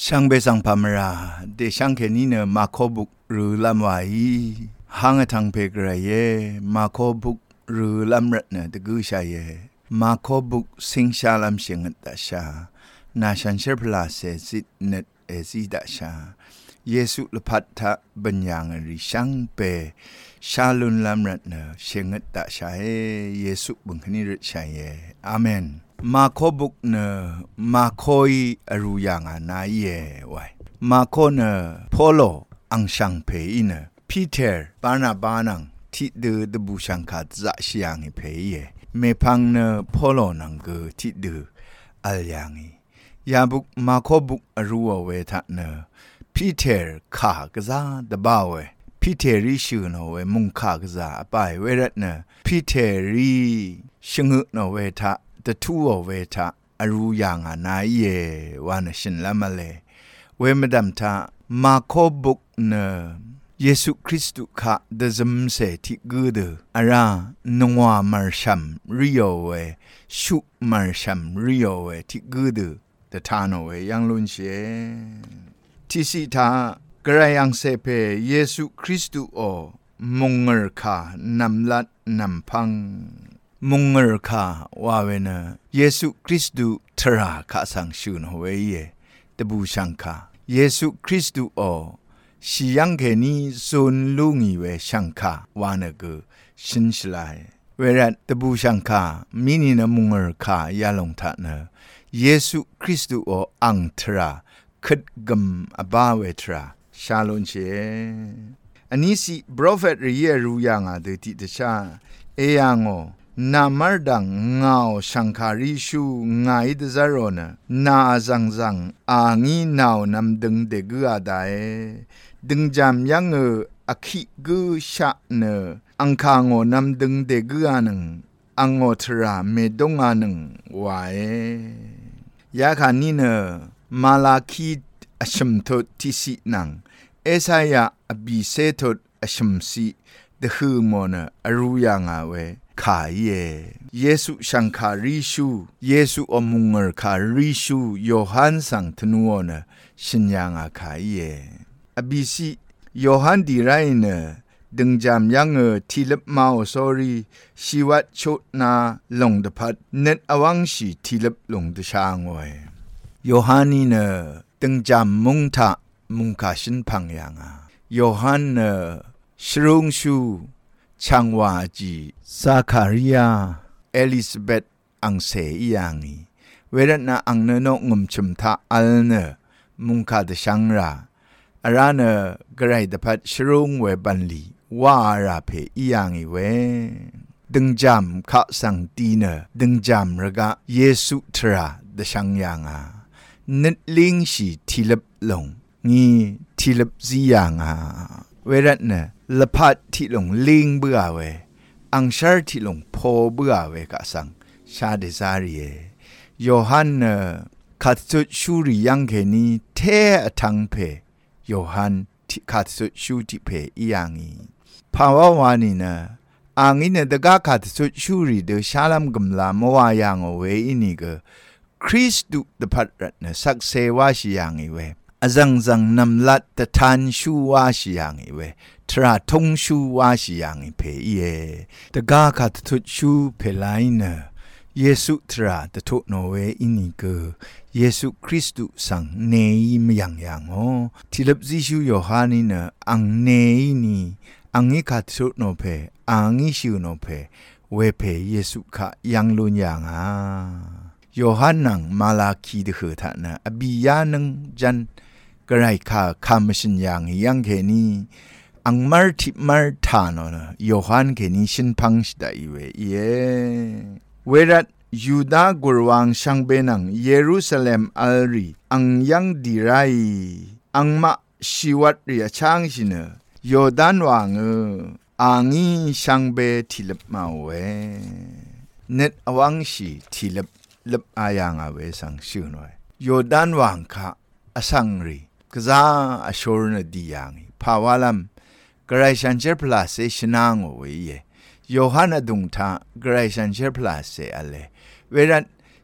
ช่างเบสังพามราเดช่างแค่นี้เนมาโคบุกหรือลำวายหางทางเพกระเยมาโคบุกหรือลำรัดเนตะกุชายเยมาโคบุกสิงชาลำเสียงตาชานาชันเชอร์พลาเซซิตเนตเอซิดาชาเยซูลพัทธะบัญญังริช่างเปชาลุนลำรัดเนเสียงตาชาเยซูบุญคณิริชายอาเมนมาโคบุกเนมาโคยอรุยังานายเยไวมาโคเนพอโลอังชังเพอิเนพีเตอร์บานาบานังที่เดือดบูชังคัดจะเสียงเพยเมพังเนพอโลนังเกที่เดืออัลยังยาบุกมาโคบุกอรุเวทะเนพีเตอร์ขากษาดบ่าวพีเตอร์ริชูโนเวมุงขากษาไปเวรเนพีเตอร์ริชงุโนเวทะตะทูเวทะอรุยังานายเยวานชินละมะเลเวมดัมทามาโคบุกเนเยซูคริสต์ค่ะเดซัมเซที่กูเดอารานงวามาร์ชัมริโอเวชุมาร์ชัมริโอเวที่กูเดตะทานเวยังลุนเชที่สิทากระยังเซเพเยซูคริสต์โอมงเงอค่ะนำลัดนำพังมงเงอค่ะว่าเวนะเยซูคริสต์ทราค่ะสังชูนเวเยตบูชังค่ะเยซูคริสต์โอชียังแค่นี้ส่วนลุงอีเวชังค่ะวานเกชินชลายเวรัตตบูชังค่ะมินินมุงเงอค่ะยาลงทะเนเยซูคริสต์โออังทราคัดกำอบาเวทราชาลอนเชอันนี้สิโปรเฟตเรียรู้ยังอ่ะเดติตชาเอยังโอนามาร์ดังเงาชังคาริชูไงเดซารอนนาจังจังอางีนาวน้ำดึงเดกัวได้ดึงจำยังอคิกุชะเนอังคางโอน้ำดึงเดกัวนึงอังโอทราเมดงอานึงไว้ยาขานี่เนมาลาคีอชมทดที่สินังเอสายาอบิเซทดอชมสีเดฮือโมเนอรุยังอาเวขายเยซูชังคาริชูเยซูอมุงเอร์คาริชูโยฮันสังทนัวเนชินยังอาขายอบิสิโยฮันดีไรเนดึงจำยังทีลบมาโซรีชีวัตชุนาลงดพัดเน็ตอวังชีทีลบลงดชางไว้โยฮันนี่เนดึงจำมุงทะมุงคาชินพังยังโยฮันชรุงชูช่างวาจีซาคาริยาเอลิซาเบธอังเซอียังเวรนาอังเนโนงุมชุมทาอัลเนมุงคาดชังราอารานกระไรดพัดชรุงเวบันลีวาราเพอียังเวดึงจำข้าสังตีเนดึงจำระกะเยซูทราดชังยังนึดลิงชีทีลบลงงีทีลบซียังเวรนาละพัดที่ลงลิงเบื่อเวอังชาร์ที่ลงโพเบื่อเวกะสังชาเดซารีโยฮันขัดสุดชูริยังแค่นี้เทอทังเพโยฮันที่ขัดสุดชูที่เพอียังภาวะวานีนะอังอินเดกาขัดสุดชูริเดชาลัมกำลามวายังเวอินิกคริสตุเดพัดรัตนะสักเซวาชิยังเวอจังจังนำลัดตะทานชูวาชิยังเวทราทงชูวาชิยังเพยตะกาขัดทุดชูเพลายเนเยซูทราตะทุโนเวอินิเกเยซูคริสตุสังเนยมยังยังโอทิลบซิชูโยฮานีเนอังเนยนีอังอิขัดทุโนเพอังอิชูโนเพเวเพเยซูขะยังลุนยังโยฮันนังมาลาคีเดหือทะนะอบิยานังจันกระไรค่ะคำชินยังแค่นี้อังมาร์ทิมาร์ทานนะโยฮันแค่นี้ชินพังสดายเวเวรัตยูดาห์กวังช่างเบนังเยรูซาเล็มอัลรีอังยังดีไรอังมาชีวัตเรียช่างชินโยดานวังอังอีช่างเบทิลบมาเวเน็ตอวังชีทิลบอายังเวสังชื่อหน่อยโยดานวังค่ะอสังรีกษาอชอร์นดียังภาวะลัมกระไรฉันเจอพลาเซชนางเวยโยฮันดุงทากระไรฉันเจอพลาเซอะไรเวรัต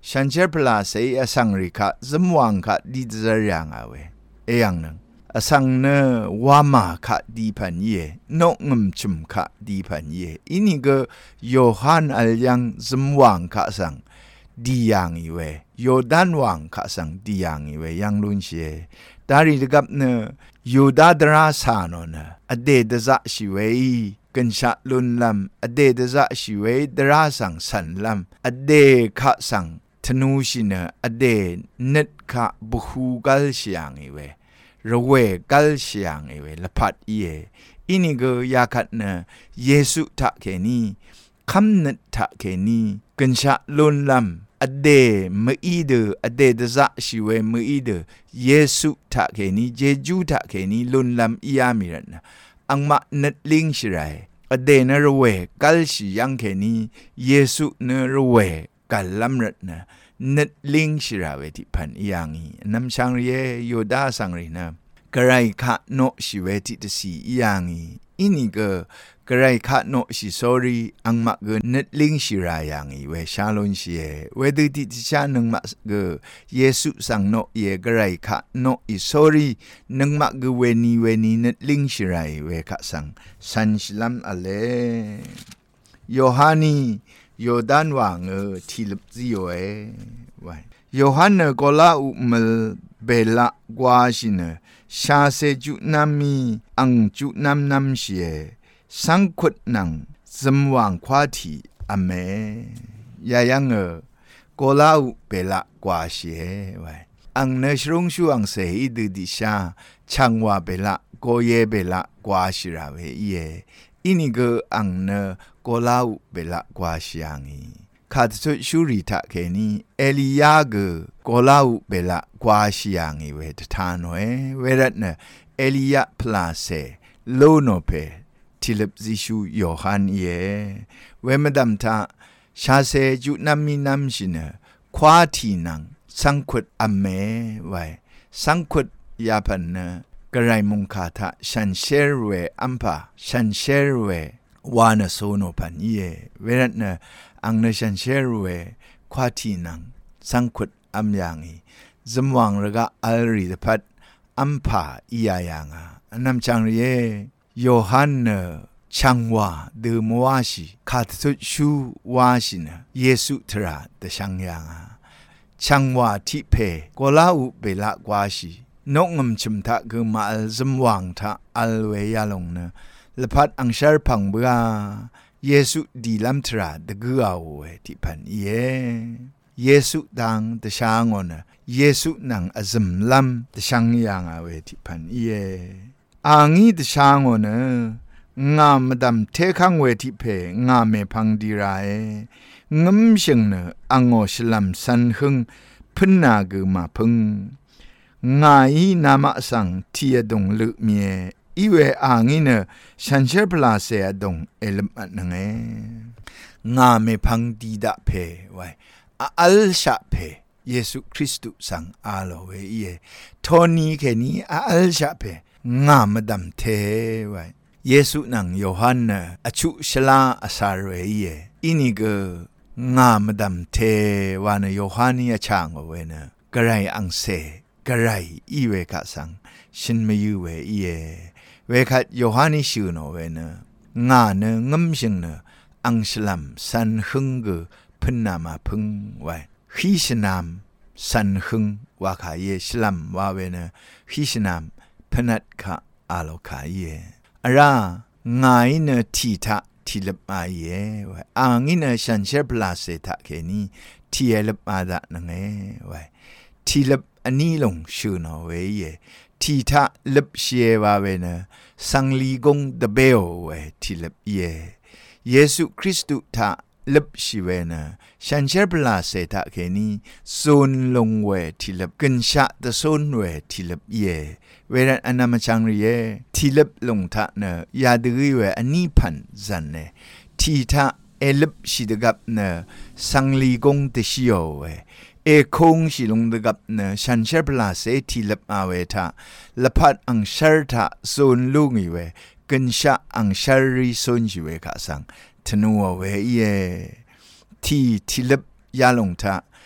ฉันเชื่อพลาเสียสังริคะสมวังคะดีจะยังเอาเวอย่างนึงสังเนวามาคะดีพันเยนกงมชุมคะดีพันเยอินี่ก็โยฮันอัลยังสมวังคะสังดีอย่างอีเวโยดานวังคะสังดีอย่างอีเวยังลุนเชดาริดกับเนโยดาดราสานนอเดดจะชิเวกันชะลุนลำอเดดจะชิเวดราสังสันลำอเดคะสังธนูชินอเดนึดคะบุคูกัลเชียงอีเวระเวกัลเชียงอีเวละพัดเยอินี่ก็อยากขัดเนเยซูทักแค่นี้คำนึดทักแค่นี้กันชะลุนลำอเดมืออีเดอเดดจะชิเวมืออีเดเยซูทักแค่นี้เจจูทักแค่นี้ลุนลำอียามิรันอังมานึดลิงชิไรอเดนระเวกัลชิยังแค่นี้เยซูเนระเวกัลลัมรัตนะนึดลิงชิราเวทิพันอย่างนี้น้ำช่างเรียโยดาสังรีนะกระไรคะโนชิเวทิตสีอย่างนี้อินี่ก็กระไรคะโนชิสอรีอังมาเกนึดลิงชิราอย่างนี้เวชาลอนเชียเวดิติติชานึงมาเกเยซูสังโนเยกระไรคะโนอิสอรีนึงมาเกเวนีนึดลิงชิราเวคะสังสันชลัมอเลโยฮานีโยดานวางทีลบซิโอไว้โยฮันเนกอลาอุมลเบลากวาชินชาเซจุนามีอังจุนำนำเชียสังคุดนังสมวางควาทีอเมยายังกอลาอุเบลากวาเชียไว้อังเนชรงชูอังเซอิดดิชาชังวาเบลาโกเยเบลากวาชิราเวเยอินิกอังเนกอลาอุเบลากวาชิยังอีขาดสุดชูริทะแค่นี้เอลียากกอลาอุเบลากวาชิยังอีเวททานเวเวรัตเนเอลียพลาเซโลโนเพทิลบซิชูโยฮันเยเวมดัมทาชาเซจุนามินัมชินควาทีนังสังคุดอเมไวสังคุดยาพันเนกระไรมุงคาทะชันเชรเวอัมพาชันเชรเววานโซโนพันเยเวรัตเนอังเนชันเชรเวควาทีนังสังคุดอัมยังอีจมวังระกะอัลริดพัดอัมพาอียายังอันนำจังเรโยฮันเนชังวาเดมวาชิขาดสุดชูวาชินเยซูทราเดชังยังชังวาทิเพกอลาอุเบลากวาชินกงมชิมทะคือมาอัลจมวังทะอัลเวยาลงเนละพัดอังชาร์พังเบือเยซูดีลัมทราเดกัวเอาเวทิพันเยซูดังเดชางอนเยซูนังอซมลัมเดชังยังเอาเวทิพันอางีเดชางอนงามดำเทคังเวทิเพงามเมพังดีไรงมชิงเนอังโอชลัมสันหึงพนากุมาพึงงายนามาสังที่ดงลุเมียอีเวอางีเนฉันเชื่อพลาเสียดงเอลมัดนังงาเมพังดีดาเพไว้อัลชาเพเยซูคริสต์สังอาโลเวเยโทนี้แค่นี้อัลชาเพงามดำเทไว้เยซูนังโยฮันอชุชลาอาสาเรเยอินิกงามดำเทวานโยฮันยช่างเวเนกระไรอังเซกระไรอีเวกะสังชินไม่ยูเวเยเวคัดโยฮันชิวโนเวเนงาเนงมชิงเนอังสลัมสันหึงพนามาพึงไว้ขีชนามสันหึงว่าขายสลัมว่าเวเนขีชนามพนัดขะอาโลขายอะรางายเนทีทะทีลบมาเยไว้อ่างเนฉันเชื่อพลาเสทะแค่นี้ทีลบมาดะนังไว้ทีลบอันนี้ลงชื่อนอเวเยทีทะลบเชียวาเวเนสังลีกงเดเบลเวทีลบเยซูคริสต์ทะลบชีเวเนฉันเชื่อพลาเสทะแค่นี้โซนลงเวทีลบกันชะตะโซนเวทีลบเวรันอนามาจังเรียทีลบลงทะเนยาดือเวอันนี้พันจันเนทีทะเอลบชิดกับเนสังลีกงเตชิโอเวเอคงชิลงดกับเนฉันเชื่อพลาเสทีลบอาเวทะละพัดอังชาร์ทะโซนลุงเวกันชะอังชารีโซนจิเวกะสังธนูเวทีลบยาลงทะ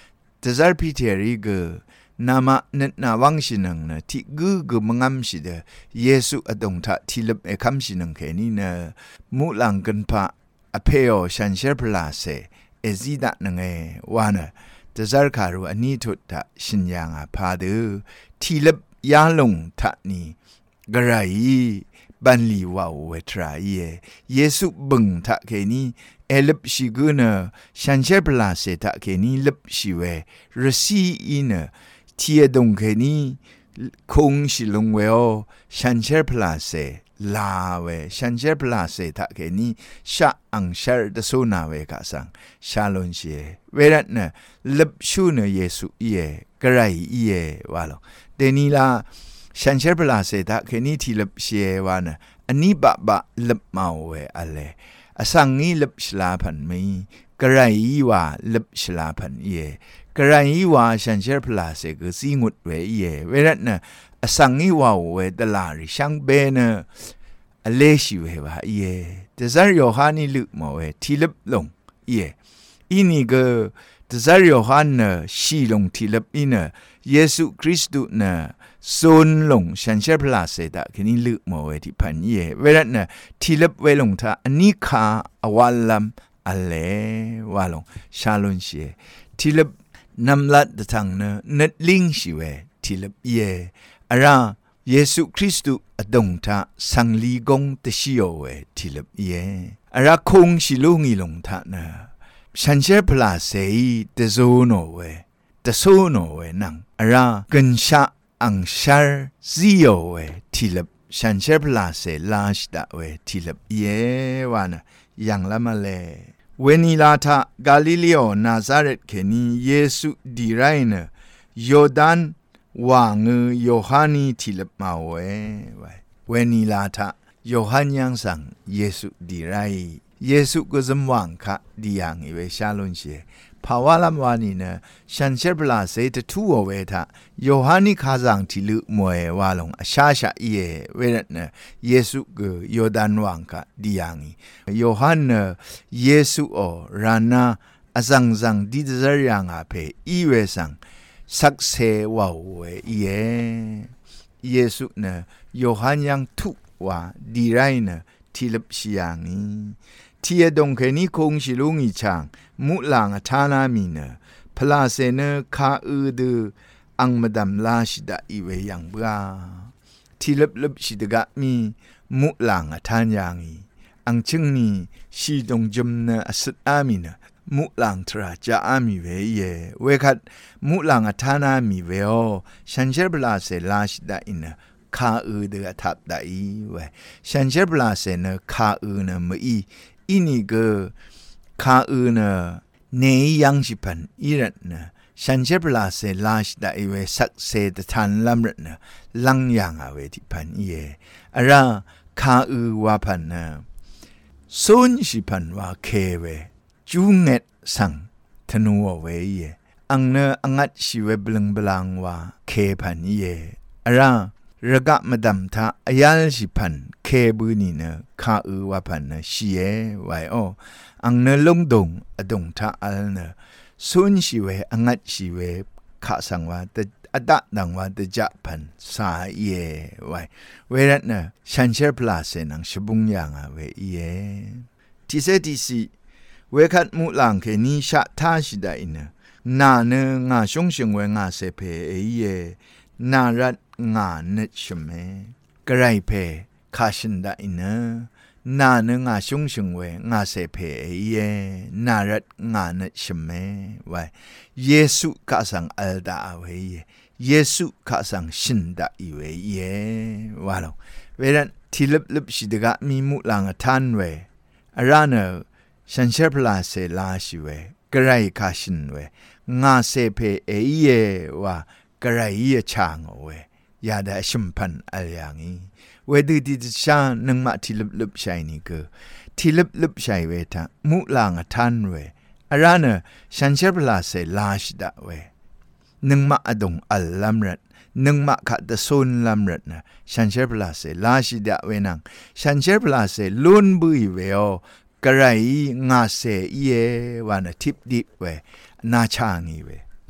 ตซาร์พิเทริกนามาเนนาวังชินังนะที่กูมังมชิเดเยซูอดงทะที่ลับคำชินังแค่นี้นะมุลังกันพะอเพโอชันเชอร์พลาเซซีดะนังวานะตซาร์คารุอันนี้ทุตะชินยังพาดูที่ลับยาลงทะนี้กระไรบันลีวาวเวทราเยซูบึงทะแค่นี้ลับชิกุนะชันเชอร์พลาเซทะแค่นี้ลับชิเวรสีอินะที่ดงแค่นี้คงชิลงเวอชันเชอร์พลาเซลาเวชันเชอร์พลาเซทะแค่นี้ชะอังเชอร์ตะโซนาเวกะสังชาลอนเชเวรัตนะลับชูเนเยซูกระไรวาลเดนีลาชันเชอร์พลาเซทะแค่นี้ที่ลับเชวานะอันนี้บะลับมาเวอะไรอสังนี้ลับชลาพันมีกระไรว่าลับชลาพันกระไรว่าชันเชอร์พลาเซก็สิงุดเวเวรัตนะอสังนี้ว่าเวตลาริช่างเบนะเลชิเวว่าแต่ซาริโยฮานี่ลึกมาเวที่ลับลงอีนี่ก็แต่ซาริโยฮานนะชีลงที่ลับอีนะเยซูคริสต์นะโซนลงชันเชอร์พลาเซตะคือนี่ลึกมาเวที่พันเวรัตนะที่ลับเวลงท่าอันนี้คาอวัลลัมอะไรวาลงชาลอนเชที่ลับนำลัดทางนะนัดลิงชิเวที่ลับอาราเยซูคริสต์อดงทาสังลีกงตชิโอเวที่ลับอาราคงชิลุงีลงทานะชันเชพลาเซตโซโนเวตโซโนเวนังอารากันชาอังชาร์ซิโอเวที่ลับชันเชพลาเซลาชดาเวที่ลับวานะยังละมาเลเวนิลาทากาลิเลโอนาซาเรตเคนีเยซูดีไรนะโยดานวางโยฮานีที่ลับมาเวนิลาทาโยฮันยังสั่งเยซูดีไรเยซูก็จำวังค่ะดีอย่างเวชาลอนเชภาวะลำวานีนะชันเชปลาเซตทูเวทาโยฮันนี่ข้าสั่งที่ลุมวยวาลงชาเวรนะเยซูก็โยดานวังค่ะดีอย่างโยฮันเยซูรานาสั่งดีดซาริยังอาเพเวสั่งสักเซวาเวเยซูนะโยฮันยังทุกว่าดีไรนะที่ลับชียังที่ดงแค่นี้คงชิลุงอีช่างมุหลังทานามีนะพลาเซเนคาดูอังมาดามลาชิดาอีเวยังบ้าที่ลับชิดกะมีมุหลังทานยังอังจึงนี้ชีดงจมนะสุดอามีนะมุหลังทราจะอามีเวเวคัดมุหลังทานามีเวโอฉันเชื่อพลาเซลาชิดาอินะคาเดือทับได้เวฉันเชื่อพลาเซเนคานะไม่อินี่ก็คานะเนยยังชิพันอีรัตนะฉันเชื่อพลาเซลาชิดาเวสักเซตทันลำรัตนะลังยังเอาเวที่พันอะระคาว่าพันนะส่วนชิพันว่าเคเวจูเงตสังธนูเวอังเนอังัดชิเวบลังบลังว่าเคพันอะระระกะมาดำทาอายาลชิพันเคบุนีเนคาว่าพันเนชีไวโออังเนลงดงอดงทาอัลเนสุนชิเวอังัดชิเวข้าสังว่าแต่อดัดดังว่าแต่จะพันสาไวเวรัตเนฉันเชื่อพลาเซนังชบุงยังเวที่เสติสีเวคัดมุหลังเคนี้ชะท่าชิดาอินนาเนงาชงเชงเวงาเซเพนารัดงาเนชเมกระไรเพคาชินดาอินนาเนงาชงเชงเวงาเซเพนารัดงาเนชเมไวเยซูข้าสั่งอัลดาเวเยซูข้าสั่งชินดาอีเวว่าลงเวรันที่ลับชิดกะมีมุหลังทันเวอาราเนฉันเชื่อพลาเซลาชิเวกระไรคาชินเวงาเซเพว่ากระไรชางเวยาดาชิมพันอะไรอย่างนี้เวดูดิชานึงมาที่ลับใช่นี่ก็ที่ลับใช่เวทามุลางทันเวอะไรเนฉันเชื่อพลาเซลาชดาเวนึงมาอดงอัลลัมรัดนึงมาขัดโซนลัมรัดนะฉันเชื่อพลาเซลาชดาเวนังฉันเชื่อพลาเซลุนบุยเวอกระไรงาเซวันทิปดิเวนาชางีเว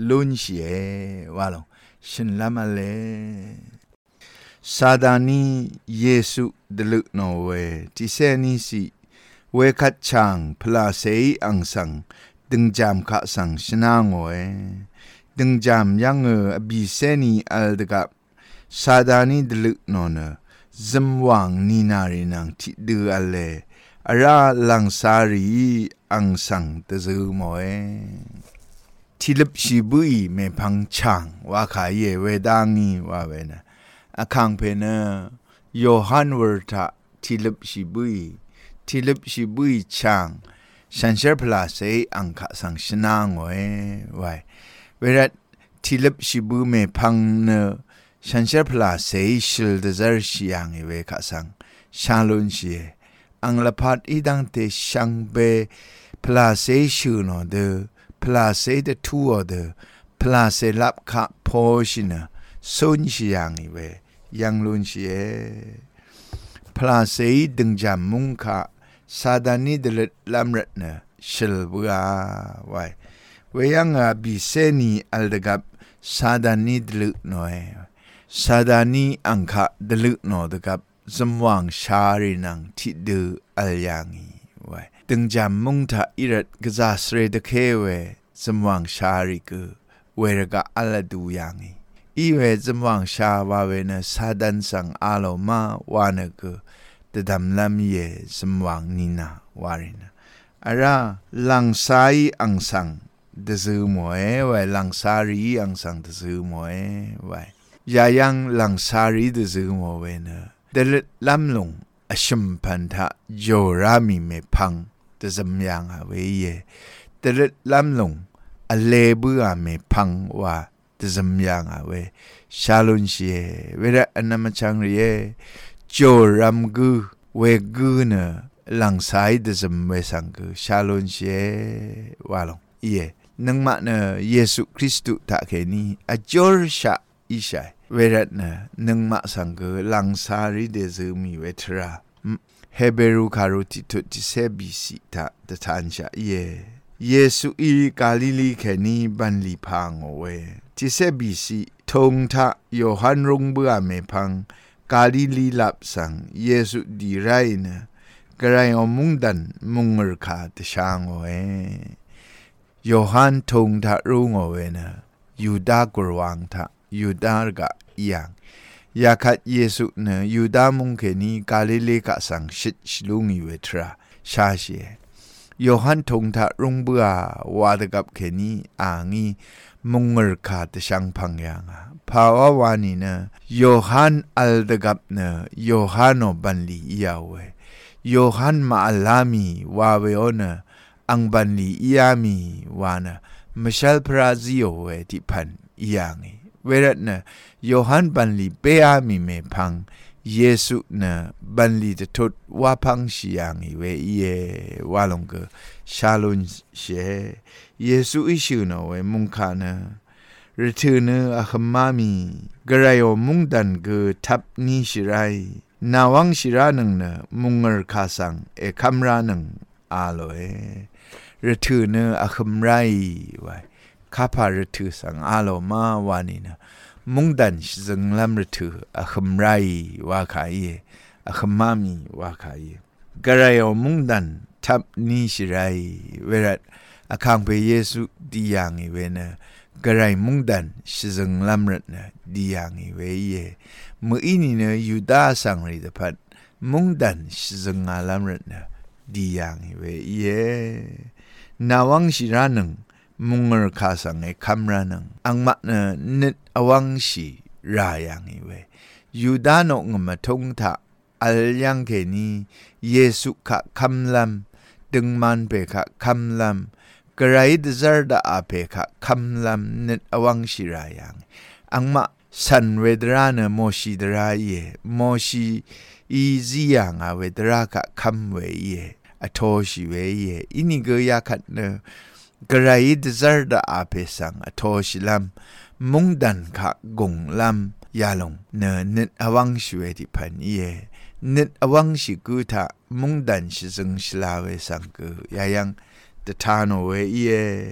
ลุนเชียว่าลงฉันละมาเลซาดานีเยซูดลุกโนเวที่เซนีสิเวคัดช่างพลาเซยอังสังดึงจามข้าสังชนะงเวดึงจามยังอบีเซนีอัลดกับซาดานีดลุกโนเนจมวังนีนารีนังที่ดูอัลเลอาราลังสารีอังสังตะซูโมเอที่ลิบชิบุยเมพังช่างว่าขายเยเวดังนีว่าเวนะอาคังเพเนโยฮันเวอร์ทะที่ลิบชิบุยช่างฉันเชื่อพลาเซอังคสังชนะงเวไว้เวลาที่ลิบชิบุเมพังเนฉันเชื่อพลาเซชิลเดซร์ชิยังเวคสังชาลุนเชียอังละพัดอีดังเตชังเบพลาเซชูโนเดพลาเซเดทัวเดพลาเซลับขะโพชินะสุนชิยังเวยังลุนเชียพลาเซดึงจามมุงขะซาดานีเดลลำรัตนะชิลบัวไว้เวยังบิเซนีอัลดกับซาดานีเดลุโนเอซาดานีอังคาเดลุโนดกับจำวังชารินังที่ดูอัลยังไว้ดึงจามมุงทะอิรัดกษาสเรดเคเวจำวังชาริกเวรกะอัลดูยังอีเวจำวังชาวาเวนะซาดันสังอาโลมาวานกตดำลำเยจำวังนินาวารินะอาราลังไซอังสังเดซูโมเอไว้ลังซารีอังสังเดซูโมเอไว้ยายังลังซารีเดซูโมเวนะเดลลำลงอชิมพันธะโยรามิเมพังเดจำยังเวเยเดลลำลงอเลบุอาเมพังว่าเดจำยังเวชาลุนเชียเวระอนามจังเรียโจรัมกูเวกูเนลังไซเดจำเวสังกูชาลุนเชียว่าลงเยนังมาเนเยซูคริสต์ตะเคนีอจอร์ชาอิชัยเวรัตนะนังมาสังเกลังสารีเดซูมีเวทราเฮเบรูคารุติตุติเซบิสิตาตทานชาเยซูอีกาลิลีแคนีบันลีพังเวติเซบิสิทงทะโยฮันรุงเบือเมพังกาลิลีลับสังเยซูดีไรนะกระไรอมุงดันมุงรคาตชางเวโยฮันทงทะรุงเวนะยูดากรวังทะยูดากะยังยาคัดเยซูเนยูดามุงเคนีกาลิเลกะสังชิดชลุงเวทราชาเชโยฮันทงทะรุงเบือวาดกับเคนีอางีมุงรคาตชังพังยังภาวะวานีเนโยฮันอัลดกับเนโยฮันอบันลียาเวโยฮันมาอัลลามีวาเวโอเนอังบันลียามีวานะมชัลพราซิโอเวติพันยังเวรัตนะโยฮันบันลีเปียมีเมพังเยซูนะบันลีจะทดว่าพังชียังเวเยวาลงกชาลุนเชเยซูอิชูนเวมุงคานะรถือเนอะขมามีกระไรโอมุงดันกทับนีชิไรนาวังชิรานังเนมุงรคาสังเอคัมรานังอาโลเอรถือเนอะขมไรไว้ข้าพารถือสังอาโลมาวานีนะมุงดันจึงลำรถืออาขมไรว่าขายอาขมามีว่าขายกระไรเอามุงดันทับนี้สิไรเวลาอาคังไปเยซูดีอย่างเวนะกระไรมุงดันจึงลำรนะดีอย่างเวเมื่ออินี่เนยูดาสังริดพัดมุงดันจึงลำรนะดีอย่างเวนาวังสิรานึงมุงรคาสังเอคัมรานังอังมะเนนิดอวังชีรายยังเวยูดานงมาทงทะอัลยังเคนีเยซูขะคัมลัมดึงมันเปขะคัมลัมกระไรดซาร์ดาอาเปขะคัมลัมนิดอวังชีรายยังอังมะสันเวดราเนโมชีดราเยโมชีอีซียังอาเวดราขะคัมเวเยอโทชิเวเยอินิเกยาคัดเนกระไรดซาร์ดาอาเปสังอโทชิลัมมุงดันขะกงลัมยาลงเนนิดอวังชิเวติพันเยนิดอวังชิกุทะมุงดันชิซึงชลาเวสังกุยายังตทานโวเย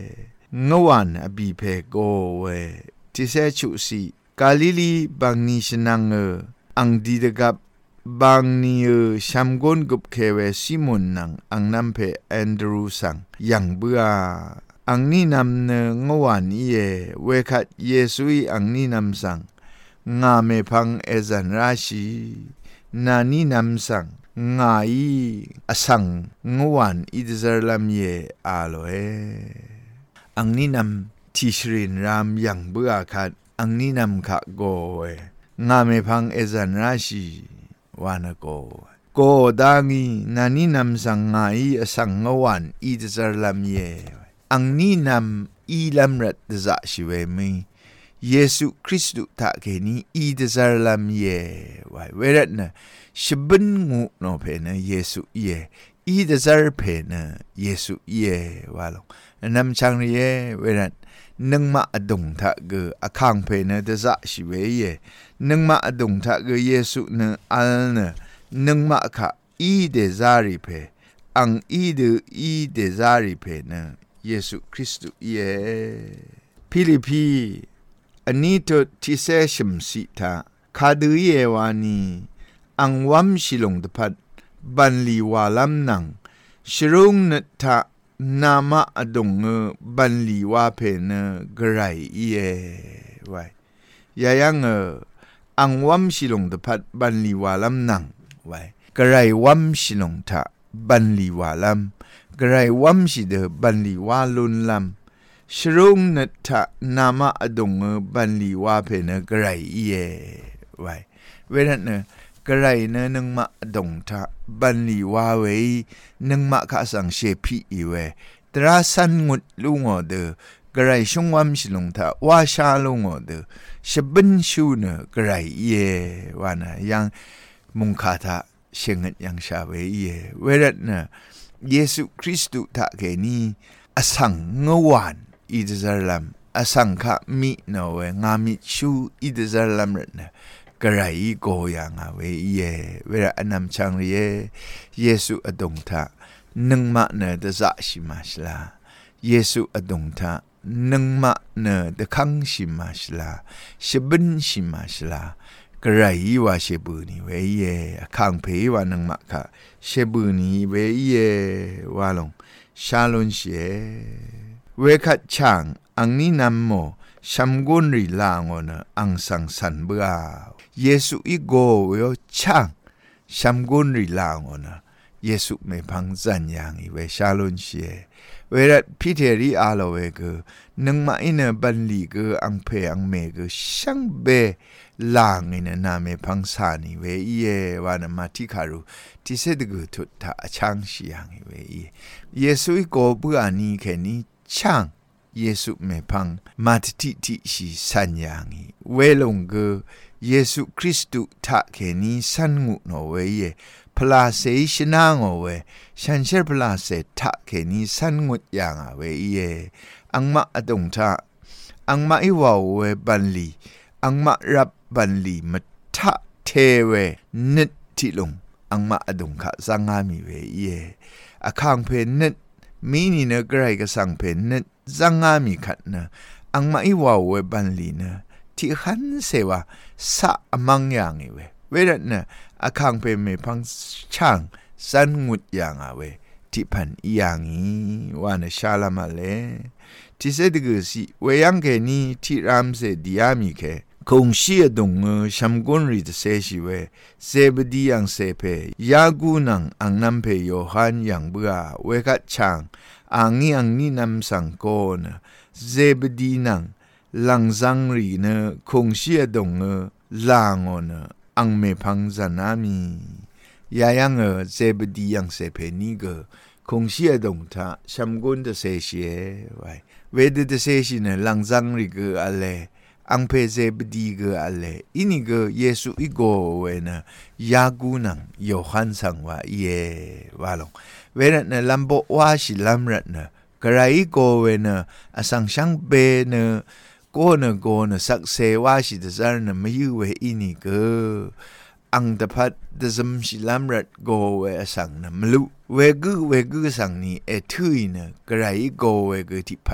งวันอบีเพโกเวทิเซชุสีกาลิลีบางนิชนังอังดีดกับบางนีชัมกนกุบเคเวซิมอนนังอังนัมเพแอนดรูสังยังเบื่ออังนี้นำเนงวันเยเวคัดเยซูอังนี้นำสังงาเมพังเอซันราชีนานีนำสังงายอสังงวันอิดซาลัมเยอาโลเออังนี้นำทิชรินรามยังเบื่อคัดอังนี้นำขะโกเวงาเมพังเอซันราชีวานโกดางีนานีนำสังงายอสังงวันอิดซาลัมเยอังนี้นำอีลัมรัตจะชิเวมีเยซูคริสต์ทะเกนีอีดซาลัมเยไว้เวรัตนะชบันงูโนเพนะเยซูเยอีดซาร์เพนะเยซูเยวาลงนำชังเยเวรัตนึงมาอดงทะเกอคังเพนะจะชิเวเยนึงมาอดงทะเกเยซูนะอัลนะนึงมาคะอีเดซาริเพอังอีเดซาริเพนะเยซูคริสต์เยพิลิปีอันนี้ตัวที่เสชมสิทาคาดูเยวานีอังวัมชิลงตพัดบันลีวาลัมนังชรุงนทะนามาอดงบันลีวาเพนกไรเยไว้ยายังอังวัมชิลงตพัดบันลีวาลัมนังไว้กไรวัมชิลงทะบันลีวาลัมกไรวัมชิเดบันลีวาลุนลัมชรุงนทะนามาอดงบันลีวาเพนกไรเยไว้เวนันกไรนึงมาอดงทะบันลีวาเวนึงมาข้าสังเชพีอีเวตราสันงุดลุงอเดกไรชงวัมชิลงทะวาชาลุงอเดชบันชูเนกไรเยวานะยังมุงคาทะเชงยังชาเวเยเวรัตนะเยซูคริสต์ทะเกนีอสังงวันอิดซาลัมอสังขะมิโนเวงามิชูอิดซาลัมรัตนะกระไรโกยังเวเยเวลาอนำชังเยซูอดงทะนึงมาเนเดจะชิมาชลาเยซูอดงทะนึงมาเนเดคังชิมาชลาชบันชิมาชลากระไรว่าเชบุนีเวเยคังเพย์ว่านึงมาค่ะเชบุนีเวเยวาลงชาลอนเชเวคัดช่างอังนี้นำโมชัมกุนริลางอนอังสังสันเบาเยซูอีโกเวช่างชัมกุนริลางอนเยซูไม่พังจันยังอีเวชาลอนเชเวรัตพิเทรีอาโลเวกนึงมาอินบันลีกอังเพอังเมกช่างเบลางอินนาเมพังสานิเวเยวานามาทิคารุที่เสดกทุตาช่างชียังอีเวเยซูอีโกเบื่อนี้แค่นี้ช่างเยซูเมพังมาติติชีสัญญางีเวลงเกเยซูคริสต์ทะแค่นี้สันงูโนเวเยพลาเซชนางเวฉันเชื่อพลาเซทะแค่นี้สันงูอย่างเวเยอังมาอดงทะอังมาอิวาวเวบันลีอังมารับบันลีมัทะเทเวนิดที่ลงอังมาอดงขะสังอามีเวเยอาคังเพนนิดมีนี่เนกไรก็สังเพนนิดสังอามีขัดนะอังมาอิวาวเวบันลีนะที่ขันเสวะสะมังอย่างเวเวรัตนะอาคังเพเมพังช่างสันงุดอย่างเวที่พันอย่างนี้ว่านะชาลามาเลที่เสดกสิเวยังแค่นี้ที่รามเสดียามีแค่คงเชียดงชัมกุนริตเซชิเวเซบดียังเซเพยากูนังอังนัมเพโยฮันยังเบื่อเวกัดช่างอังนี้นำสังโกนเซบดีนังลังซังรีเนคงเชียดงลางอนอังเมพังซานามียายังเซบดียังเซเพนิกคงเชียดงทะชัมกุนตเซชิไว้เวดตเซชิเนลังซังรีกอะไรอังเพเซบดีกอะไรอินิกเยซูอีโกเวนะยากูนังโยฮันสังวะเยวาลงเวนะลัมโบวาชิลัมรัตนะกระไรโกเวนะอสังชังเบนะโกนะสักเซวาชิตซาร์นะไม่ยูเวอินิกอังตพัดดซัมชิลัมรัตโกเวอสังนะมลุเวกุสังนี้ทุยนะกระไรโกเวกที่พัน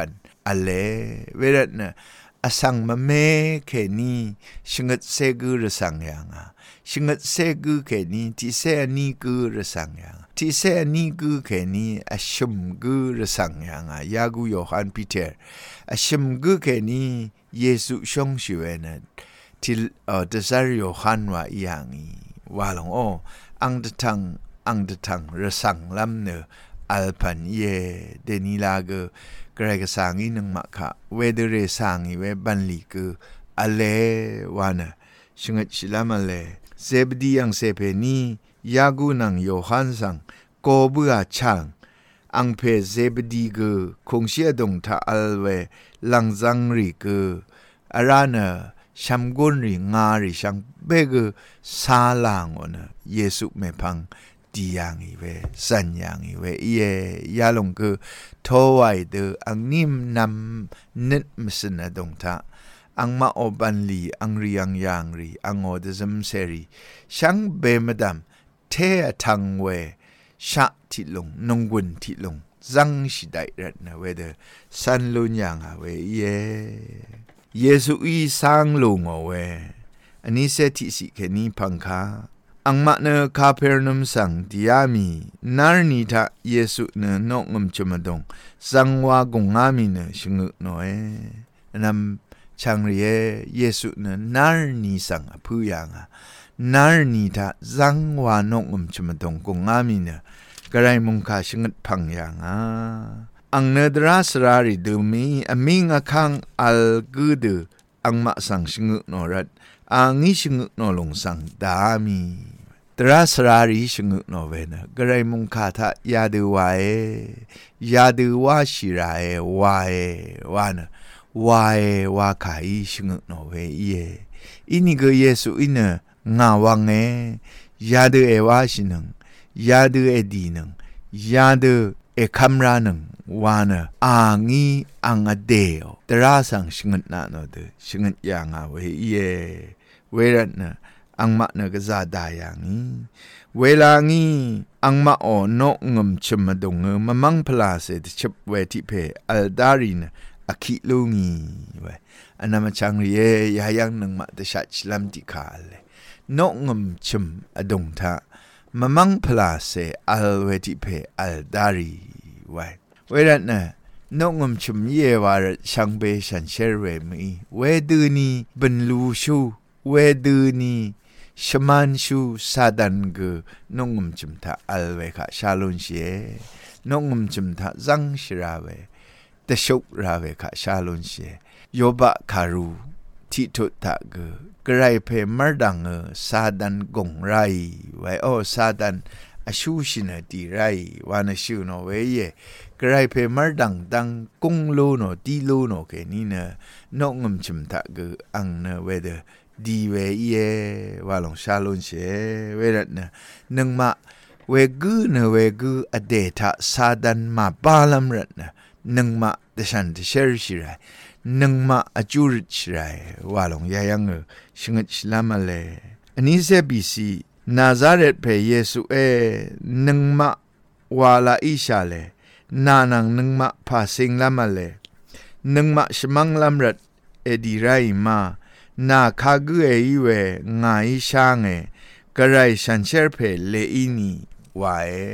alle veratna asang mame keni shingat segu resang yanga shingat segu keni ti se ani gu resang yanga ti se ani gu keni ashum gu resang yanga yagu Yohan Peter ashum gu keni Yesu shong shiwena til desar Yohan wa yangi walong ang detang resang lamne alpan ye denilage Greg sangi nang maka wedere sangi we banli ku ale wana shingat shilamale zebdi yang sepeni yagu nang Yohan sang kobua chang ang pe zebdi gu kongshia dong ta alwe langzang ri gu arana shamgun ri ngari shang begu salang ona Yesu mepang yang iwe san yang iwe ye yalong ke towai de ang nim nam net mesena dong ta ang ma oban li ang riang yang ri ang o de zam seri shang be madam te atang we sha ti long nong gun ti long zang shi dai rat na we de san lun yang a we ye Yesu i sang long o we ani se ti si ke ni pangka ang makna Capernaum sang diami narni ta Yesu na nongam chumadong sangwa gongami na shingu noe nam changriye Yesu na narni sang apuyanga narni ta zangwa nongam chumadong gongami na garai mungka shingut pangyanga ang nadra sarari dumi aming akang al gudu ang ma sang shingu norat ang ishingu no long sang dami Drasrari shingu novena garai mungkata yadu wa shirae wae wana wae wakai shingu nove ye inigo Yesu ina ngawange yadu e washinang yadu e dinang yadu e kamranang wana angi angadeo drasang shingut na no de shingut yanga we ye weratna ang ma na gaza dayangi welangi ang ma o no ngam chumadong mamang plase de chup we ti pe aldarin aki lungi we anama changriye yayang nang ma de shat lam ti kale no ngam chum adong ta mamang plase alwe ti pe aldari we werat na no ngam chum ye war shangbe shan sherwe mi we du ni ben lu shu we du ni shaman shu sadan gu nongum chumta alwe ka shalun shie nongum chumta zang shirawe tashok rawe ka shalun shie yoba karu titut ta gu grai pe mardang sadan gong rai we sadan ashu shina di rai wana shu no we ye grai pe mardang dang kung lo no di lo no ke ni na nongum chumta gu ang na we de di we ye walong shalon she we rat na nang ma we gu adeta sadan ma balam rat na nang ma de shan de sher shirai nang ma ajur shirai walong yayang shingat shlamale ani se bisi Nazaret pe Yesu nang ma wala ishale nanang nang ma pasing lamale nang ma shmang lamrat edirai ma na kagu iwe ngai shange garai shancher pe le ini wae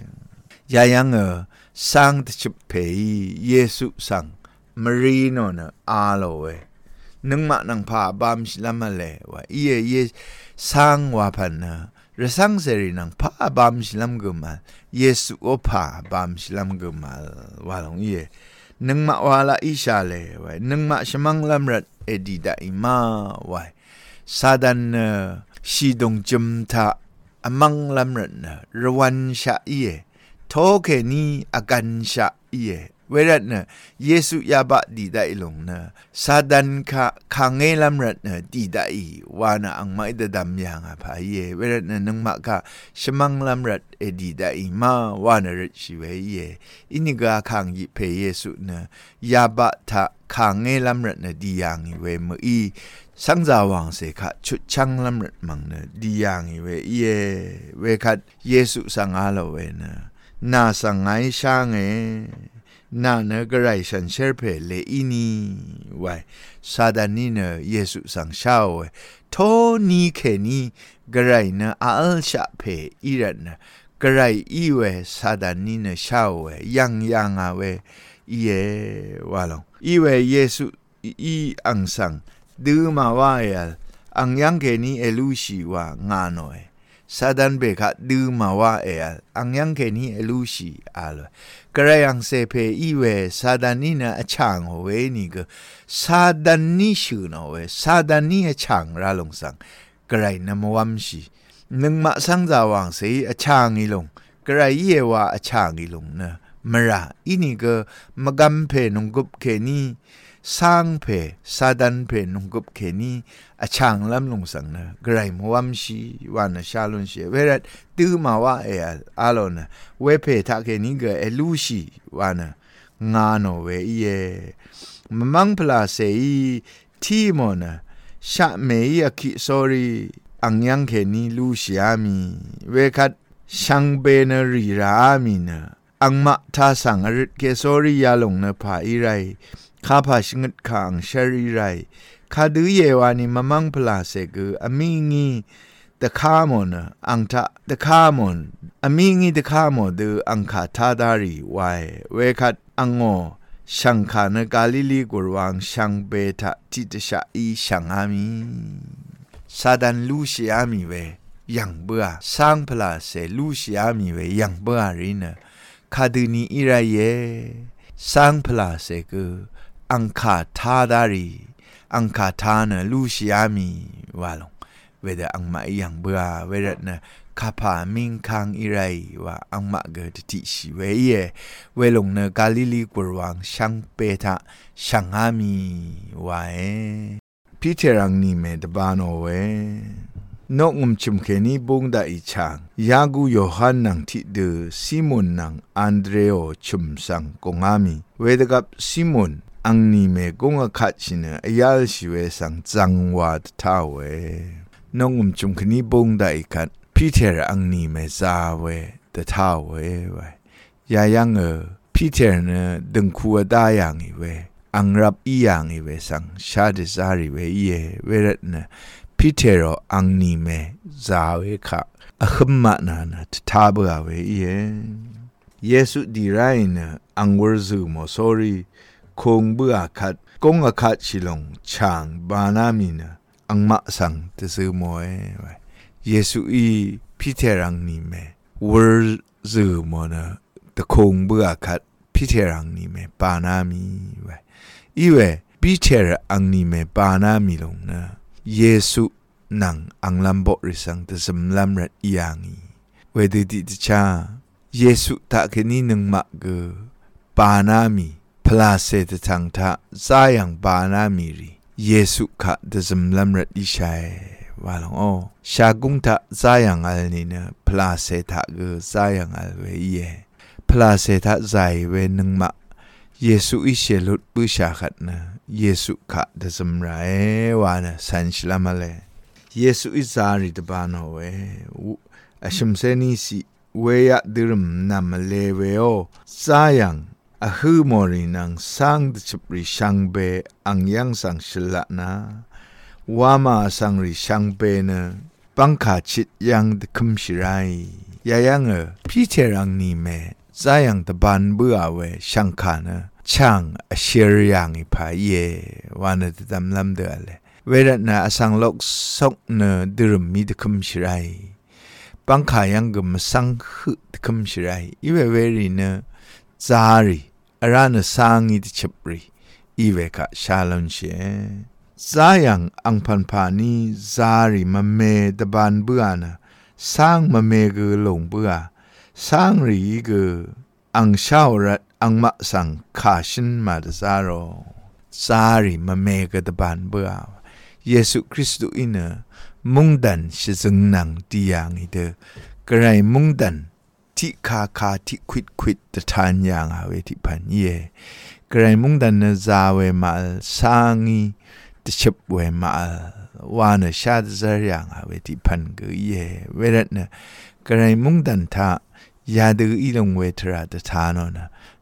yayang sang tchup pe Yesu sang marino na alowe nang ma nang pa bam shlamale wa ye sang wa pan na resang seri nang pa bam shlam gumal Yesu opa bam shlam gumal walong ye nang ma wala ishale wa nang ma shmang lamrat edida ima wai sadan shidong jumta amang lamran rawan sha ye toke ni agan sha ye werat na Yesu yaba di dai long na sadan ka kange lamrat na di dai wana ang maidadam yang apa ye werat na nang maka shemang lamrat di dai ma wana rit shiwe ye iniga kang yi pe Yesu na yaba ta kange lamrat na di yang we mo I sangza wang se ka chut chang lamrat mang na di yang we ye we kat Yesu sang alo we na sangai shang นาเนกระไรฉันเชื่อเพเลอีนีไว้ซาดานีเนเยซูสังเช่าเวโทนีเคนีกระไรเนอาลชะเพอีรันเนกระไรอีเวซาดานีเนเช่าเวยังอาเวอีเยวาลงอีเวเยซูอีอังสังดูมาว่าเอลอังยังเคนีเอลูชีว่างานโอซาดันเบคะดูมาว่าเอลอังยังเคนีเอลูชีอาลกระยังเซเพอีเวซาดานีนะช่างโอเวนี่ก็ซาดันนี่ชื่อโนเวซาดานี่ช่างราลงสังกระนมวัมชีนึงมาสังจาวังเสียช่างอีลงกระเยว่าช่างอีลงนะมราอินี่ก็มกัมเพนงกุบเคนีสังเพซาดันเพนงกุบเคนีช่างลำลงสังนะกระมวัมชีวันนะชาลุนเชเวรัดดูมาว่าเอลอาลนะเวเพทักเคนีก็เอลูชีวันนะงานโอเวเยมังพลาเซอีที่มอนะชะเมยอคิสอรีอังยังเคนีลูชิอามีเวคัดชังเบนรีรามีนะอังมะทาสังอริเคสอรียาลงนะพาอีไรข้าพาชงดขางชรีไรข้าดูเยวานิมังพลาเซกุอมิงีตะคามอนอังทะตะคามอนอมิงีตะคามอดูอังคาทาดารีไวเวคัดอังโงชังคานกาลิลีกวางชังเบทะทิตชะอีชังอามีซาดันลูชิอามีเวยังเบื่อสังพลาเซลูชิอามีเวยังเบื่อรินะคาดูนีอิระเยสังพลาเซกุอังคาทาดารีอังคาทานะลูชิอามีวาลงเวดอังมายังเบื่อเวรนะข้าพามิงคังอิไรว่าอังมาเกิดที่ชีเวเยเวลงเนกาลิลีกวางชังเปทะชังอามีวาพิเทรังนีเมดบานโอเวนกงุมชิมเคนีบุงดาอิชางยากูโยฮันนังทิเดซิมอนนังอันเดรโอชุมสังกงอามีเวดกับซิมอนอังนีเมกงอคัดชินอยาลชิเวสังจังวาดทาเวนกงุมชิมเคนีบุงดาอิคัดพีเตอร์อังนีเมซาเวตะท่าเวไวยายังพีเตอร์เนี่ยดึงคัวได้ยังอีเวอังรับอียังอีเวสังชาดิซาริเวเยเวรตเนี่ยพีเตอร์อังนีเมซาเวค่ะอขมะนานะตะท่าเบอเวเยเยซูดีไรเนี่ยอังวรซูโมซอรีคงเบื่อขัดกงอคัดชิลงช่างบานามีนะอังมะสังตะซื้อมวยไวเยซูอีพิเทรังนีเมวอร์ซูโมนะตะคงเบื่อขัดพิเทรังนีเมปานามีไว้อีเวพิเทรังนีเมปานามีลงนะเยซูนังอังลัมโบริสังตะสมลัมรัดอียางีเวดิติตชาเยซูตะเคนีนึงมะเกปานามีพลาเซตทังทะซายังปานามีรีเยซูขะตะสมลัมรัดอีชัยวาลงชากุงทะซายังอัลนี่นะพลาเซทะเกซายังอัลเวเยพลาเซทะใจเวนึงมะเยซูอิเชลุดปุชาขัดนะเยซูขะดะสมไรวานะสันชลามาเลเยซูอิซาริตบานโอเวอชิมเซนีสิเวยะดิรมนามเลเวโอซายังอะฮือมอรินังสังดชปริชังเบอังยังสังชละนะวามาสังริชังเปนะปังขาชิดยังตะคุมชิไรยายังพี่เทรังนีเมซายังตะบันเบื่อเวชังขานะช่างอเชริยังอิพาเยวานะตะตำลำเดอเลยเวรนะอสังโลกสกเนดิรมีตะคุมชิไรปังขายังกมสังฮึตะคุมชิไรอีเวเวรีเนซารีอารานะสังอิตชปรีอีเวกะชาลอนเชซายังอังพันพานีซาริมะเมตะบานเบื่อนะสร้างมะเมกหลงเบื่อสร้างรีกอังชาวรัดอังมะสังขาชินมาดซาโรซาริมะเมกตะบานเบื่อเยซูคริสต์อินะมุงดันชิซึงนังตียางอิเดกระไรมุงดันที่คาที่ควิดตะทานยางอาเวทิพันเยกระไรมุงดันนะซาเวมาสร้างอีตะชับเวมาวานะชาดซาริยังอาเวทิพันกเยเวรนะกระไรมุงดันทายาดืออีลงเวทราตะทานนะ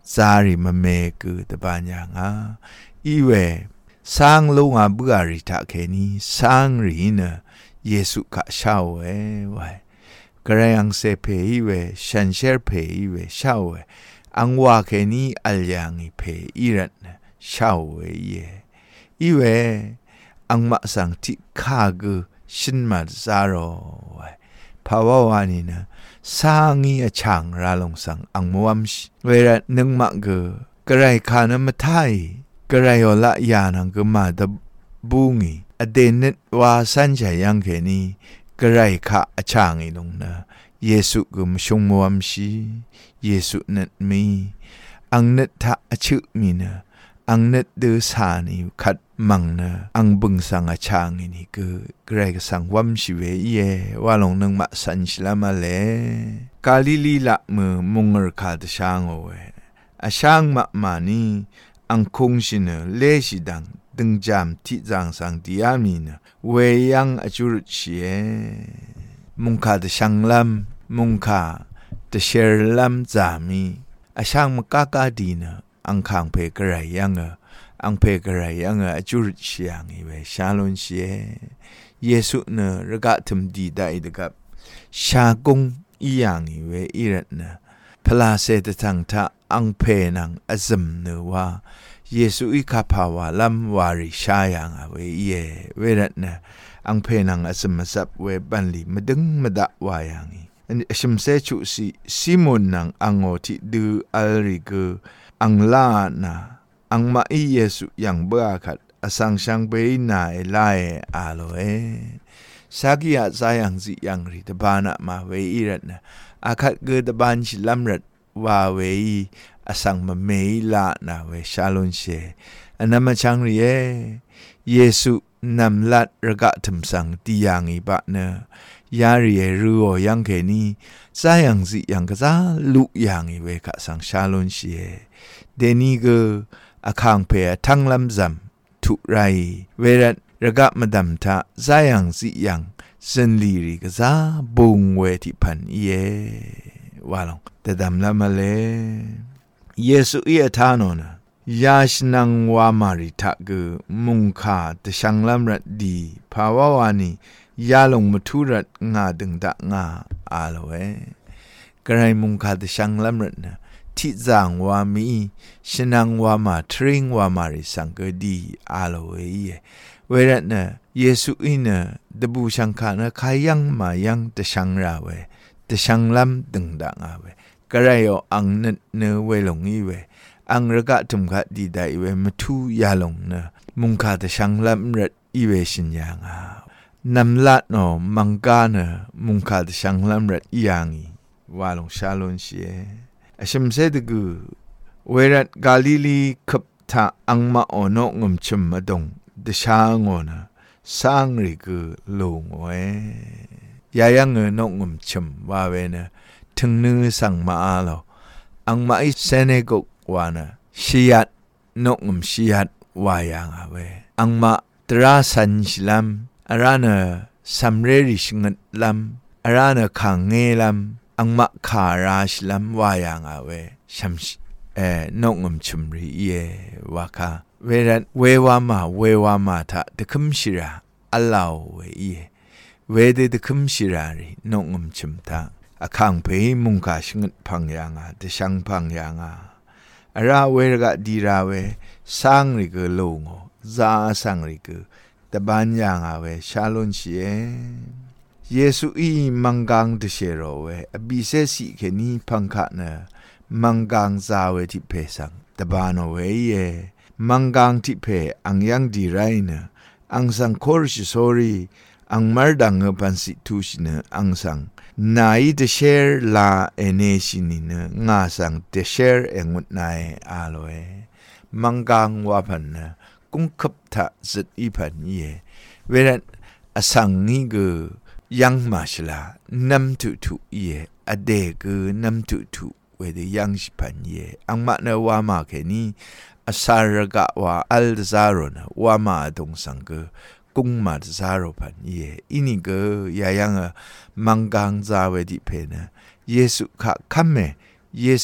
ซาริมเมกุตบานยังอีเวสร้างลงเบื่อริทะเคนี้สร้างรีเนเยซูกะชาวไว้กระยังเซเพอีเวชันเชอร์เพอีเวชาวอังว่าเคนี้อัลยังอีเพอีรันชาวอีเวอังมาสังที่ข้ากูชินมาซาโรภาวะวานีนะสร้างอีช่างราลงสังอังมวมชิเวรนึงมากูกระไรขานมาไทยกระไรโอละยานังก็มาดบุงีอเดนนิดว่าสัญญายังแค่นี้กระไรข้าช่างอีลงนะเยซูก็มชงมวมชีเยซูนัดมีอังนัดทะชุมีนะอังนัดเดือสานีขัดมังนะอังบึงสังอาช่างนี่ก็กระไรก็สังวัมชีเวเยว่าลงนึงมาสันชลามาเลกาลิลีละมือมุงเอร์คาดช่างเอาไว้อาช่างมานี่อังคงชินเลชิดังดึงจามที่จางสังติอามีนะเวยังอจุรเชียมุงคาดช่างลำมุงคาดเชอร์ลำจามีอาช่างมกากาดีนะอังคางเพกระไรยังอังเพกระไรยังอจุรเชียงอีเวชาลนเชียเยซูเนระกะทมดีได้ดกับชากงอียังอีเวอีรัตนะพลาเซตทังทะอังเพนังอซัมเนว่าเยซูอิคาภาวะลัมวาริชายังเวเยเวรัตนะอังเพนังอซัมซับเวบันลีมดึงมดะวายังชิมเซชุสิซิมอนนังอังโอติดูอัลริกอังลานะอังมาอีเยซูยังเบื่อขัดอสังชังเบยนาเอไลอาโลสากิยาใจยังสิยังริตบานะมาเวอีรัตนะอาคัดเกิดบานชิลัมรัตว่าเวอีอสังมาเมยลานะเวชาลนเชอันนั้นมาชังรีเยซูนำลัดระกะทำสังตียังอีบะเนยารีรู้ยังแค่นี้ใจยังสิยังก็จะลุยังอีเวกะสังชาลนเชเดนี่ก็อาคังเพอทั้งลำจำทุไรเวรัตระกะมาดำทะใจยังสิยังสันลีริก็จะบุงเวทิพันว่าลงแต่ดำละมาเลเยซูอีทานอนะยาชนังวามาริทักมุงคาตชังลำรัดดีภาวะวานียาลงมาทุรัดงาดึงดะงาอาลเวกระไรมุงคาตชังลำรัดนะที่จางวามีชนังวามาทริงวามาริสังกดีอาลเวเวรัตนะเยซูอีนะดบูชังคานะขายยังมายังตชังราเวตชังลำดึงดะงาเวกระไรอังนัดเนเวลงอีเวอังระกะจุมขัดดีได้เวมาทูยาลงนะมุงคาตชังลำรัดอีเวชินยังนำลัดโนมังกานะมุงคาตชังลำรัดอียังอีว่าลงชาลนเชียอชิมเซดกูเวรัตกาลิลีขับทาอังมาโอนงมชุมมาดงเดชางโอนะสร้างริกูลงเวยายังนงมชุมว่าเวนะถึงนื้อสั่งมาอาลอังมาอิเซเนกวานะชียัดนกมชียัดวายังเวอังมาตราสันชิลัมอารานะสัมเรริชงัดลัมอารานะขังเงลัมอังมาขาราชลัมวายังเวชัมนกมชุมรีเยวาคาเวรันเววามาทะตะคุมชิราอัลลาวเวเวเดตะคุมชิรารีนกมชุมทาอาคังเพมุงกาชงดพังยังตะชังพังยังอาราเวรกะดีราเวสังริกโลงซาสังริกตะบันยังเวชาลนเชเยซูอีมังกังตะเชโรเวอบิเซสิเคนีพังคะนะมังกังซาเวทิเพสังตะบานเวเยมังกังทิเพอังยังดีไรนะอังสังโครชิโซรีอังมาร์ดังปันสิทุชนะอังสังนายเดเชอร์ลาเอเนชินินะงาสังเดเชอร์เองุดนายอาโลเอมังกังวาพันนะกุงขับทะจิตอีพันเยเวรันอสังนี้ก็ยังมาชลาน้ำตุเยอเดก็น้ำตุเวเดยังชิพันเยอังมาเนวามาแค่นี้อสารกะว่าอัลซาโรนะวามาดงสังก็กุงมาซาโรพันเยอินี่ก็ยายังมังกังซาเวดิเพนะเยซูขะคัมเมเยซู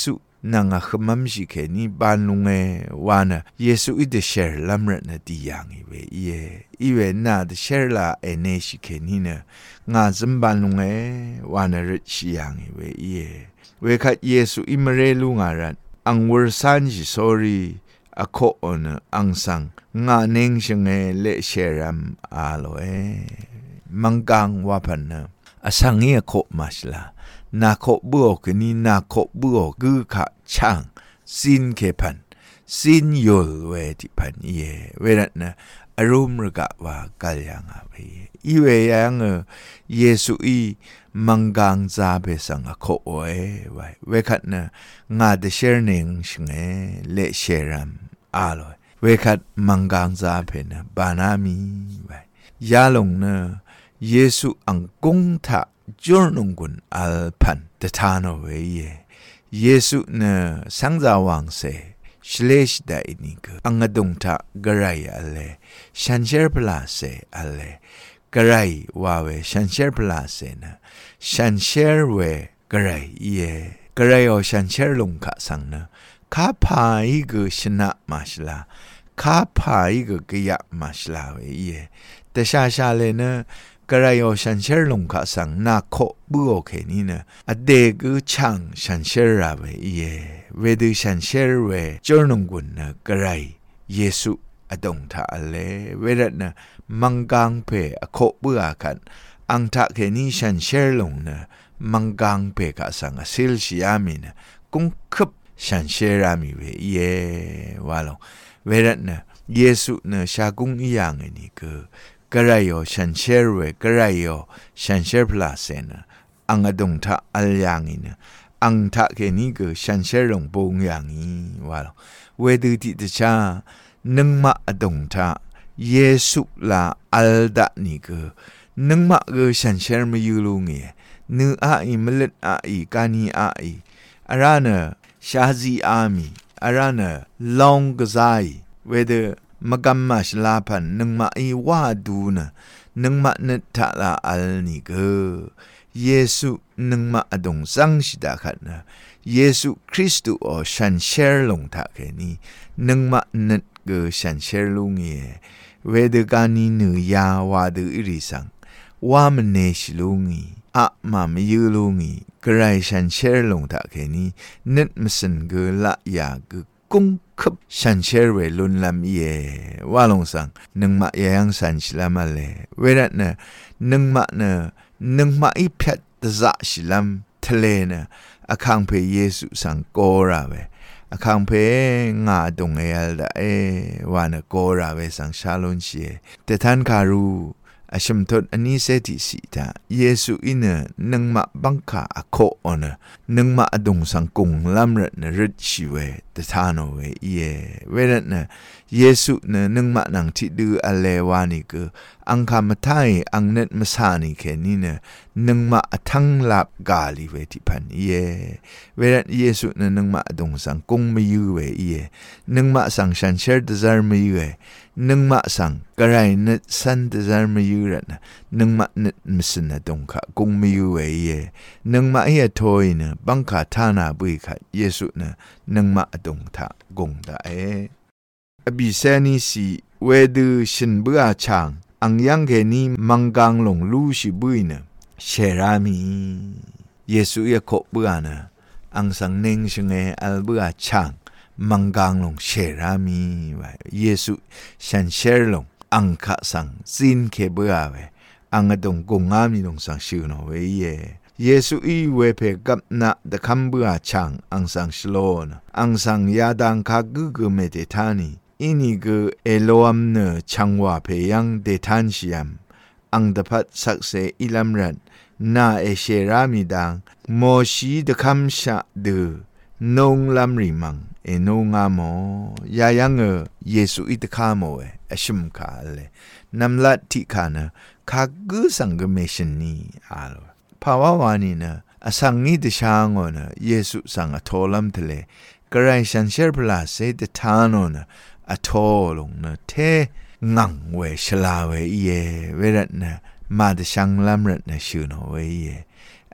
นางขมำสิแค่นี้บานลุงวานะเยซูอิเดเชร์ลำรันดีอย่างอีเวน่าเดเชร์ลาเนสิแค่นี้เนงาซัมบานลุงวานะริชิอย่างเวคัดเยซูอิมเรลุงารันอังวอร์ซันจิสอรีอะโคอนะอังสังงาเนงชงเลเชรัมอาโลมังกังวาพันนะอสังเอโคมาชลานาโคบัวกนี่นาโคบัวกือขะช่างสินเคพันสินยลเวติพันเวรัตนะอารมณ์รกะว่ากัลยังอ่ะอีเวยังเยซูอีมังกังซาเบสังอโคไว้เวคัดนะงาเดเชอร์เนงชงเลเชรัมอาลอยเวคัดมังกังซาเพนะบานามีไว้ยาลงนะเยซูอังกงทะจอร์นงกุนอัลพันเตทานเวเยซูนะสังจาวังเซชเลชได้นี่ก็อังดงทะกระไรอะไรชันเชอร์พลาเซอะไรกระไรว่าเวชันเชอร์พลาเซนะชันเชอร์เวกระไรกระไรเอาชันเชอร์ลงกะสังนะข้าพายก็ชนะมาชลาข้าพายก็กยะมาชลาเวแต่ชาเลยนะกระไรเอาชันเชอร์ลงกะสังนาโคบุโอเคนี่นะอเดกช่างชันเชอร์ราเวเวดูชันเชอร์เวจอร์นงกุนนะกระไรเยซูอดงทะเลเวรัตนะมังกังเพอโคบุอากันอังทะเคนี่ชันเชอร์ลงนะมังกังเพกะสังสิลชิอามินะกุงคับชันเชอร์รามิเวว่าลงเวรัตนะเยซูนะชากุงอีอย่างนี่กระไรโอชันเชอร์เวกระไรโอชันเชอร์พลาเซนะอังอดงทะอัลยังอินะอังทะเคนี่ก็ชันเชอร์ลงปงอย่างนี้ว่าลงเวดูติตชานึงมาอดงทะเยซูลาอัลดะนี่ก็นึงมาก็ชันเชอร์มาอยู่ลุงนึอาอิมลิดอาอิกานีอาอิอารานะชาซีอามีอารานะลองกซายเวเดมกัมมาชลาพันนึงมาอีวาดูนะนึงมาเนทะลาอัลนี่ก็เยซูนึงมาอดงสังชิดาขัดนะเยซูคริสต์โอชันเชร์ลงทะแค่นี้นึงมาเนตก็ชันเชร์ลุงเวเดกานีเนือยาวาดูอิริสังว่ามันเนชลุงอะมาไม่ยืลุงกระไรชันเชร์ลงทะแค่นี้นึดมสันก็ละยาก็กุงคับชันเชอร์เวลุนลำว่าลงสังนึงมายังสันชิลามาเลเวรัตนะนึงมาอีเพชตจะชิลามทะเลนะอาคังเพเยซูสังโกราเวอาคังเพงาดงเอลดาวานะโกราเวสังชาลอนเชแต่ท่านคารูอาชมทดอันนี้เสติสิตาเยซูอินะนึงมาบังคาอโคอนะนึงมาอดงสังกุงลำรัดนะริชิเวตทานเวเวรัตนะเยซูนะนึงมานังที่ดูอเลวานิกอังคามาไทยอังเน็ตมาสานิแค่นี้นะนึงมาทั้งลับกาลิเวติพันเวรัตเยซูนะนึงมาอดงสังกุงไม่ยูเวนึงมาสังชันเชอร์ดซาร์ไม่ยูนึงมาสังกระไรเนตสันดซาร์ไม่ยูรัตนะนึงมาเนตมิสนะดงค่ะกุงไม่ยูนึงมาเฮียทอยนะบังคาทานาบุยค่ะเยซูนะนึงมาดงทะกงดาอบิเซนีสีเวดูชินเบื่อช่างอังยังเกนี้มังกังลงลูชิบุยนะเชรามีเยซูยะโคเบื่อนะอังสังเนงชงอัลเบื่อช่างมังกังลงเชรามีไว้เยซูฉันเชรลงอังคะสังซินเคเบื่อไว้อังดงกงามีลงสังชิวโนเวเยซูอีเวเพกับนะดะคัมเบื่อช่างอังสังชโลนะอังสังยาดังคากุเมเตทานีอินิกเอโลอัมเนชังวาเพยังเดทันชิยัมอังดะพัดสักเซอิลัมรันนาเอเชรามิดังโมชีดะคัมชะเดนงลัมริมังนงามอยายังเยซูอิตคาโมอชิมคาเลนัมลัดทิคานะคากุสังกเมชนีอาลภาวะวานีนะอสังนิดชางอนะเยซูสังอโทลัมทะเลกระไรชันเชร์พลาเซตทานอนะอโทลงนะเทงังเวชลาเวเวรัตนะมาดชังลัมรัตนะชื่อโนเว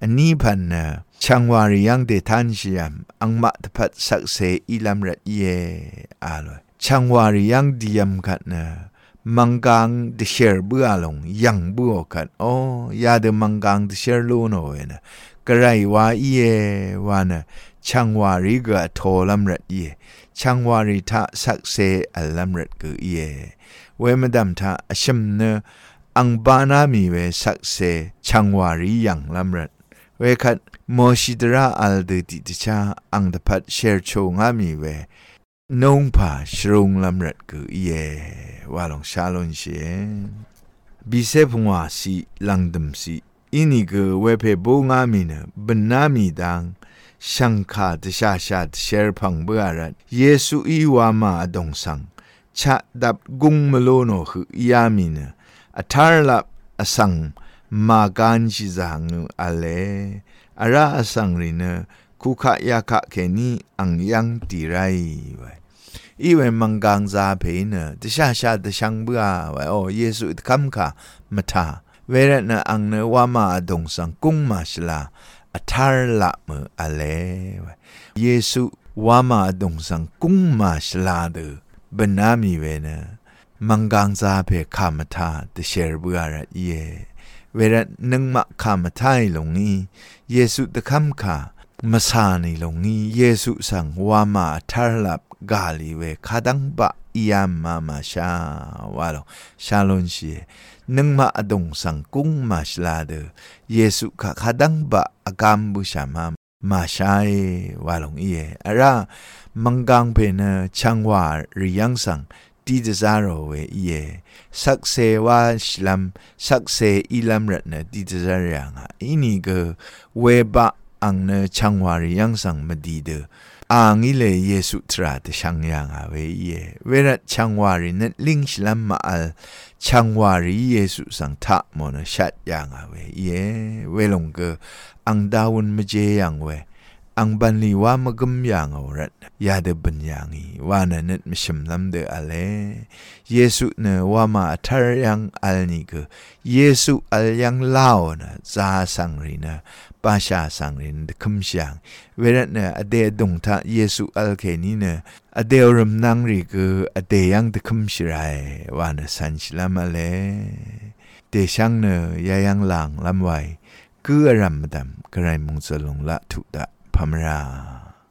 อันนี้พันนะช่างวาริยังเดทันชิยามอังมาตพัดสักเซอิลัมรัดเยอาลอยช่างวาริยังดิยมขัดนะมังกังเดเชอร์บัวลงยังบัวขัดโอ้ยาเดมังกังเดเชอร์ลูโนเวนะกระไรวาเยวานะช่างวาริกะโทลัมรัดเยช่างวาริทะสักเซอัลลัมรัดกือเยเวมดัมทะอชิมเนอังบานามีเวสักเซช่างวาริยังลัมรัดเวขัดโมชิดราอัลเดติตชาอังดพัดเชร์โชงามีเวนงผาชรุงลำรัดกือเยวาลงชาลนเชบิเซพงวาสีลังดมสีอินิกเวเพโบงามีเนบนามีดังช่างขาดชาชาเชร์พังเบอารัดเยซูอีวามาดงสังชะดับกุงมโลโนคือยามีเนอัทาร์ลับอสังมากันชิจังอเลอาราอสังริเนคุขะยาคะเคนีอังยังตีไรไว้อีเวมังกังซาเพเนตชาชาตช่างเบื่อไว้โอเยซูคำค่ะมาทาเวรเนอังเนวามาดงสังกุงมาชลาอัทาร์ละมืออเลไว้เยซูวามาดงสังกุงมาชลาเดบนามีเวเนมังกังซาเพขามาทาตเชร์เบื่อระเยเวรนึงมาขามาทายลงนี้เยซูตะคำค่ะมาสาในลงนี้เยซูสั่งว่ามาทาร์ลับกาลีเวคาดังบะยามมาชาวาลงชาลนเชียนึงมาอดงสังกุงมาชลาเดเยซูคาดังบะอากามบุชามาชายวาลงเออารามังกังเพเนช่างวาริยังสังตีเดซาโรเวเยสักเซวาชลัมสักเซอิลัมรัตเนตีเดซารียงอินี่ก็เวบะอังเนช่างวาริยังสังมาดีเดอังอิเลเยซูตราเตช่างยังเวเยเวรัตช่างวาริเนลิงชลัมมาอัลช่างวาริเยซูสังทะมอนชัดยังเวเยเวลงก็อังดาวนมเจยังเวอังบันลีว่ามกมยังเอารัดยาเดบันยังอีว่านั้นไม่ชิมลำเดออะไรเยซูเนว่ามาทาร์ยังอัลนี่ก็เยซูอัลยังเล่านะซาสังรินะปาชาสังรินคำช่างเวรเนอเดดงทะเยซูอัลเคนี่เนอเดอรมนังริก็อเดยังเดคำชิไรว่านะสันชิลามาเลเดช่างเนยายังหลังลำไว้คืออารมดำกระไรมุงสลงละทุดะพมรา